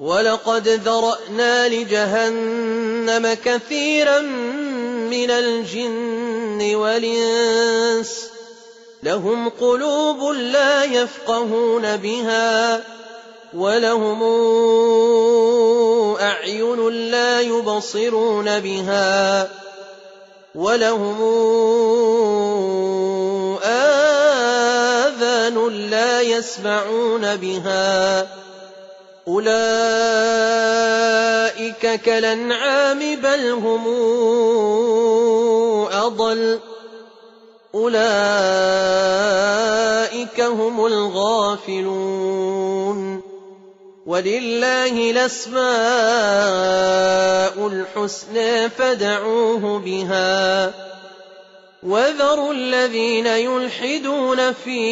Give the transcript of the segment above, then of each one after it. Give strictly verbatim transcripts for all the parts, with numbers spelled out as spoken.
وَلَقَدْ ذَرَأْنَا لِجَهَنَّمَ كَثِيرًا مِنَ الْجِنِّ وَالْإِنسِ لَهُمْ قُلُوبٌ لَّا يَفْقَهُونَ بِهَا وَلَهُمْ أَعْيُنٌ لَّا يُبْصِرُونَ بِهَا وَلَهُمْ آذَانٌ لَّا يَسْمَعُونَ بِهَا أُولَٰئِكَ كَالْأَنْعَامِ بَلْ هُمْ أَضَلُّ أُولَٰئِكَ هُمُ الْغَافِلُونَ وَلِلَّهِ الْأَسْمَاءُ الْحُسْنَىٰ فَادْعُوهُ بِهَا وَذَرُوا الَّذِينَ يُلْحِدُونَ فِي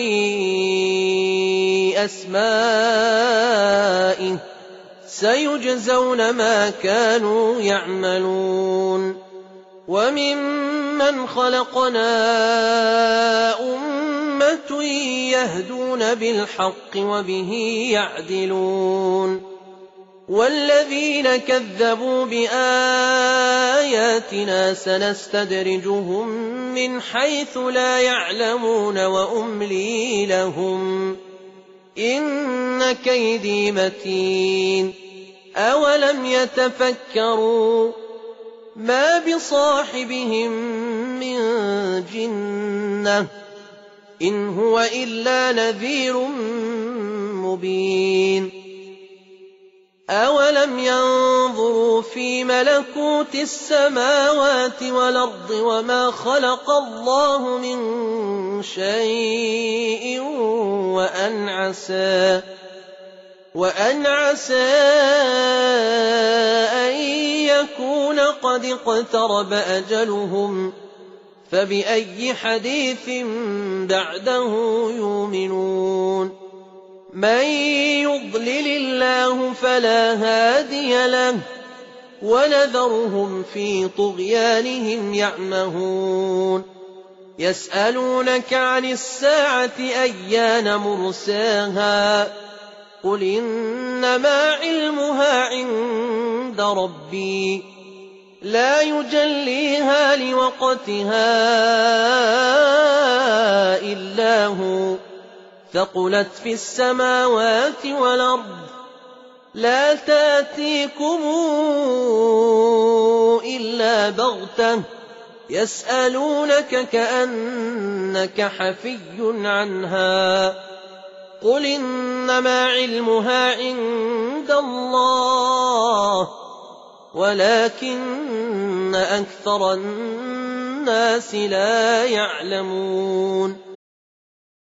أَسْمَائِهِ سَيُجْزَوْنَ مَا كَانُوا يَعْمَلُونَ وَمِمَّنْ خَلَقْنَا أُمَّةٌ يَهْدُونَ بِالْحَقِّ وَبِهِ يَعْدِلُونَ وَالَّذِينَ كَذَّبُوا بِآيَاتِنَا سَنَسْتَدْرِجُهُم مِّنْ حَيْثُ لَا يَعْلَمُونَ وَأُمْلِي لَهُمْ إِنَّ كَيْدِي مَتِينٌ أَوَلَمْ يَتَفَكَّرُوا مَا بِصَاحِبِهِم مِّن جِنَّةٍ إِنْ هُوَ إِلَّا نَذِيرٌ مُّبِينٌ أَوَلَمْ يَنظُرُوا فِي مَلَكُوتِ السَّمَاوَاتِ وَالْأَرْضِ وَمَا خَلَقَ اللَّهُ مِن شَيْءٍ وَأَنْ عَسَىٰ وَأَنْ عَسَىٰ أَن يَكُونَ قَدِ اقْتَرَبَ أَجَلُهُمْ فَبِأَيِّ حَدِيثٍ بَعْدَهُ يُؤْمِنُونَ مَن يُضْلِلِ اللَّهُ فَلَا هَادِيَ لَهُ وَنَذَرُهُمْ فِي طُغْيَانِهِمْ يَعْمَهُونَ يَسْأَلُونَكَ عَنِ السَّاعَةِ أَيَّانَ مُرْسَاهَا قُلْ إِنَّمَا عِلْمُهَا عِندَ رَبِّي لَا يُجَلِّيهَا لِوَقْتِهَا إِلَّا هُوَ ثَقُلَتْ فِي السَّمَاوَاتِ وَالْأَرْضِ لَا تَأْتِيكُمْ إِلَّا بَغْتَةً يَسْأَلُونَكَ كَأَنَّكَ حَفِيٌّ عَنْهَا قُلْ إِنَّمَا عِلْمُهَا عِندَ اللَّهِ وَلَٰكِنَّ أَكْثَرَ النَّاسِ لَا يَعْلَمُونَ